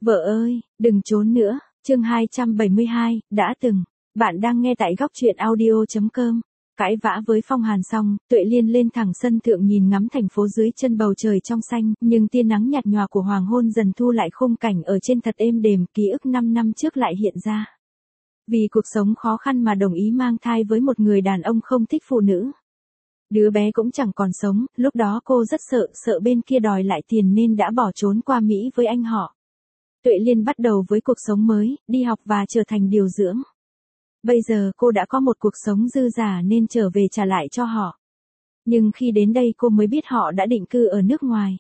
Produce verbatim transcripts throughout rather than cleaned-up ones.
Vợ ơi, đừng trốn nữa, chương hai trăm bảy mươi hai, đã từng. Bạn đang nghe tại góc truyện audio.com. Cãi vã với Phong Hàn xong, Tuệ Liên lên thẳng sân thượng nhìn ngắm thành phố dưới chân bầu trời trong xanh, nhưng tia nắng nhạt nhòa của hoàng hôn dần thu lại khung cảnh ở trên thật êm đềm, ký ức năm năm trước lại hiện ra. Vì cuộc sống khó khăn mà đồng ý mang thai với một người đàn ông không thích phụ nữ. Đứa bé cũng chẳng còn sống, lúc đó cô rất sợ, sợ bên kia đòi lại tiền nên đã bỏ trốn qua Mỹ với anh họ. Tuệ Liên bắt đầu với cuộc sống mới, đi học và trở thành điều dưỡng. Bây giờ cô đã có một cuộc sống dư giả nên trở về trả lại cho họ. Nhưng khi đến đây cô mới biết họ đã định cư ở nước ngoài.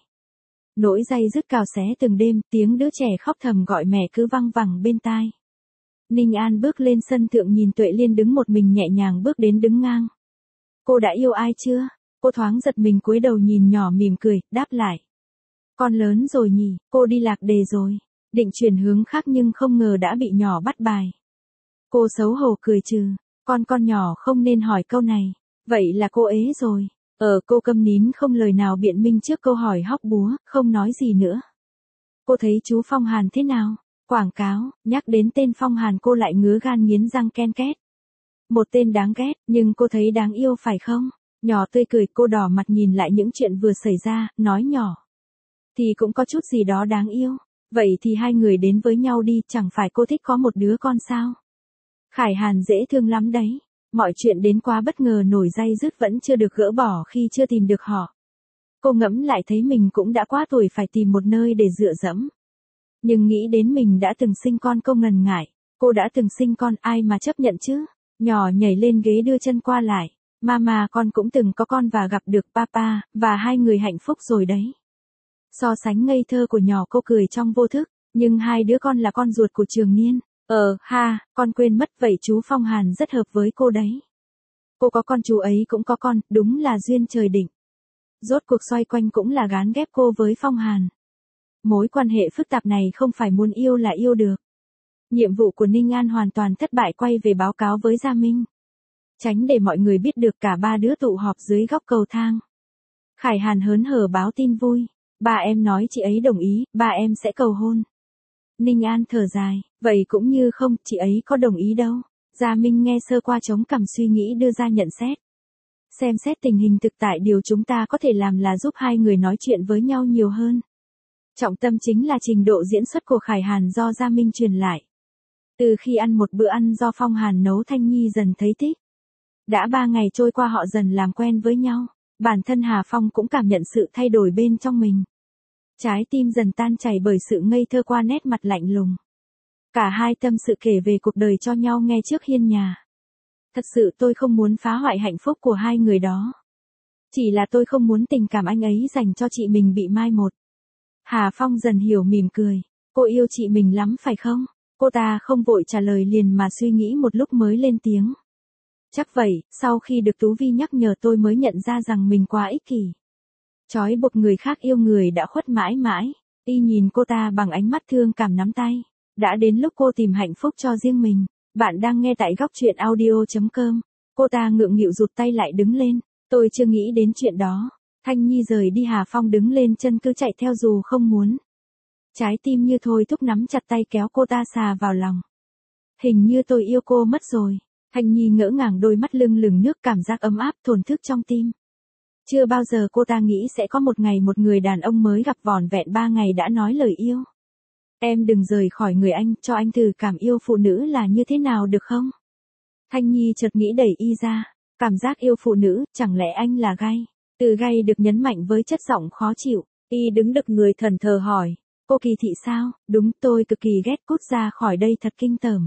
Nỗi day dứt cào xé từng đêm, tiếng đứa trẻ khóc thầm gọi mẹ cứ văng vẳng bên tai. Ninh An bước lên sân thượng nhìn Tuệ Liên đứng một mình nhẹ nhàng bước đến đứng ngang. Cô đã yêu ai chưa? Cô thoáng giật mình cúi đầu nhìn nhỏ mỉm cười, đáp lại. Con lớn rồi nhỉ, cô đi lạc đề rồi. Định chuyển hướng khác nhưng không ngờ đã bị nhỏ bắt bài. Cô xấu hổ cười trừ, con con nhỏ không nên hỏi câu này, vậy là cô ế rồi. Ờ cô câm nín không lời nào biện minh trước câu hỏi hóc búa, không nói gì nữa. Cô thấy chú Phong Hàn thế nào? Quảng cáo, nhắc đến tên Phong Hàn cô lại ngứa gan nghiến răng ken két. Một tên đáng ghét, nhưng cô thấy đáng yêu phải không? Nhỏ tươi cười, cô đỏ mặt nhìn lại những chuyện vừa xảy ra, nói nhỏ. Thì cũng có chút gì đó đáng yêu. Vậy thì hai người đến với nhau đi, chẳng phải cô thích có một đứa con sao? Khải Hàn dễ thương lắm đấy. Mọi chuyện đến quá bất ngờ nổi day dứt vẫn chưa được gỡ bỏ khi chưa tìm được họ. Cô ngẫm lại thấy mình cũng đã quá tuổi phải tìm một nơi để dựa dẫm. Nhưng nghĩ đến mình đã từng sinh con cô ngần ngại. Cô đã từng sinh con ai mà chấp nhận chứ? Nhỏ nhảy lên ghế đưa chân qua lại. Mama con cũng từng có con và gặp được papa, và hai người hạnh phúc rồi đấy. So sánh ngây thơ của nhỏ cô cười trong vô thức, nhưng hai đứa con là con ruột của Trường Niên. Ờ, ha, con quên mất vậy chú Phong Hàn rất hợp với cô đấy. Cô có con chú ấy cũng có con, đúng là duyên trời định. Rốt cuộc xoay quanh cũng là gán ghép cô với Phong Hàn. Mối quan hệ phức tạp này không phải muốn yêu là yêu được. Nhiệm vụ của Ninh An hoàn toàn thất bại, quay về báo cáo với Gia Minh. Tránh để mọi người biết được cả ba đứa tụ họp dưới góc cầu thang. Khải Hàn hớn hở báo tin vui. Ba em nói chị ấy đồng ý, ba em sẽ cầu hôn. Ninh An thở dài, vậy cũng như không, chị ấy có đồng ý đâu. Gia Minh nghe sơ qua chống cằm suy nghĩ đưa ra nhận xét. Xem xét tình hình thực tại, điều chúng ta có thể làm là giúp hai người nói chuyện với nhau nhiều hơn. Trọng tâm chính là trình độ diễn xuất của Khải Hàn do Gia Minh truyền lại. Từ khi ăn một bữa ăn do Phong Hàn nấu, Thanh Nhi dần thấy thích. Đã ba ngày trôi qua họ dần làm quen với nhau. Bản thân Hà Phong cũng cảm nhận sự thay đổi bên trong mình. Trái tim dần tan chảy bởi sự ngây thơ qua nét mặt lạnh lùng. Cả hai tâm sự kể về cuộc đời cho nhau nghe trước hiên nhà. Thật sự tôi không muốn phá hoại hạnh phúc của hai người đó. Chỉ là tôi không muốn tình cảm anh ấy dành cho chị mình bị mai một. Hà Phong dần hiểu, mỉm cười. Cô yêu chị mình lắm phải không? Cô ta không vội trả lời liền mà suy nghĩ một lúc mới lên tiếng. Chắc vậy, sau khi được Tú Vi nhắc nhở tôi mới nhận ra rằng mình quá ích kỷ. Trói buộc người khác yêu người đã khuất mãi mãi. Y nhìn cô ta bằng ánh mắt thương cảm nắm tay. Đã đến lúc cô tìm hạnh phúc cho riêng mình. Bạn đang nghe tại góc truyện audio.com. Cô ta ngượng nghịu rụt tay lại đứng lên. Tôi chưa nghĩ đến chuyện đó. Thanh Nhi rời đi, Hà Phong đứng lên chân cứ chạy theo dù không muốn. Trái tim như thôi thúc nắm chặt tay kéo cô ta xà vào lòng. Hình như tôi yêu cô mất rồi. Thanh Nhi ngỡ ngàng, đôi mắt lưng lừng nước, cảm giác ấm áp thổn thức trong tim. Chưa bao giờ cô ta nghĩ sẽ có một ngày một người đàn ông mới gặp vỏn vẹn ba ngày đã nói lời yêu. Em đừng rời khỏi người anh, cho anh thử cảm yêu phụ nữ là như thế nào được không? Thanh Nhi chợt nghĩ đẩy Y ra. Cảm giác yêu phụ nữ, chẳng lẽ anh là gay? Từ gay được nhấn mạnh với chất giọng khó chịu. Y đứng đực người thần thờ hỏi. Cô kỳ thị sao? Đúng, tôi cực kỳ ghét, cút ra khỏi đây thật kinh tởm.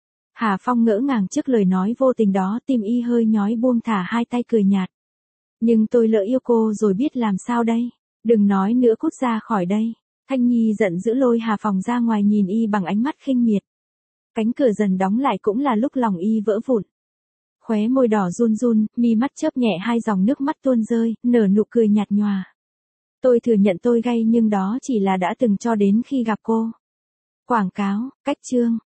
Hà Phong ngỡ ngàng trước lời nói vô tình đó, tim Y hơi nhói, buông thả hai tay cười nhạt. Nhưng tôi lỡ yêu cô rồi biết làm sao đây? Đừng nói nữa, cút ra khỏi đây. Thanh Nhi giận dữ lôi Hà Phong ra ngoài, nhìn Y bằng ánh mắt khinh miệt. Cánh cửa dần đóng lại cũng là lúc lòng Y vỡ vụn. Khóe môi đỏ run run, mi mắt chớp nhẹ, hai dòng nước mắt tuôn rơi, nở nụ cười nhạt nhòa. Tôi thừa nhận tôi gay nhưng đó chỉ là đã từng cho đến khi gặp cô. Quảng cáo, cách chương,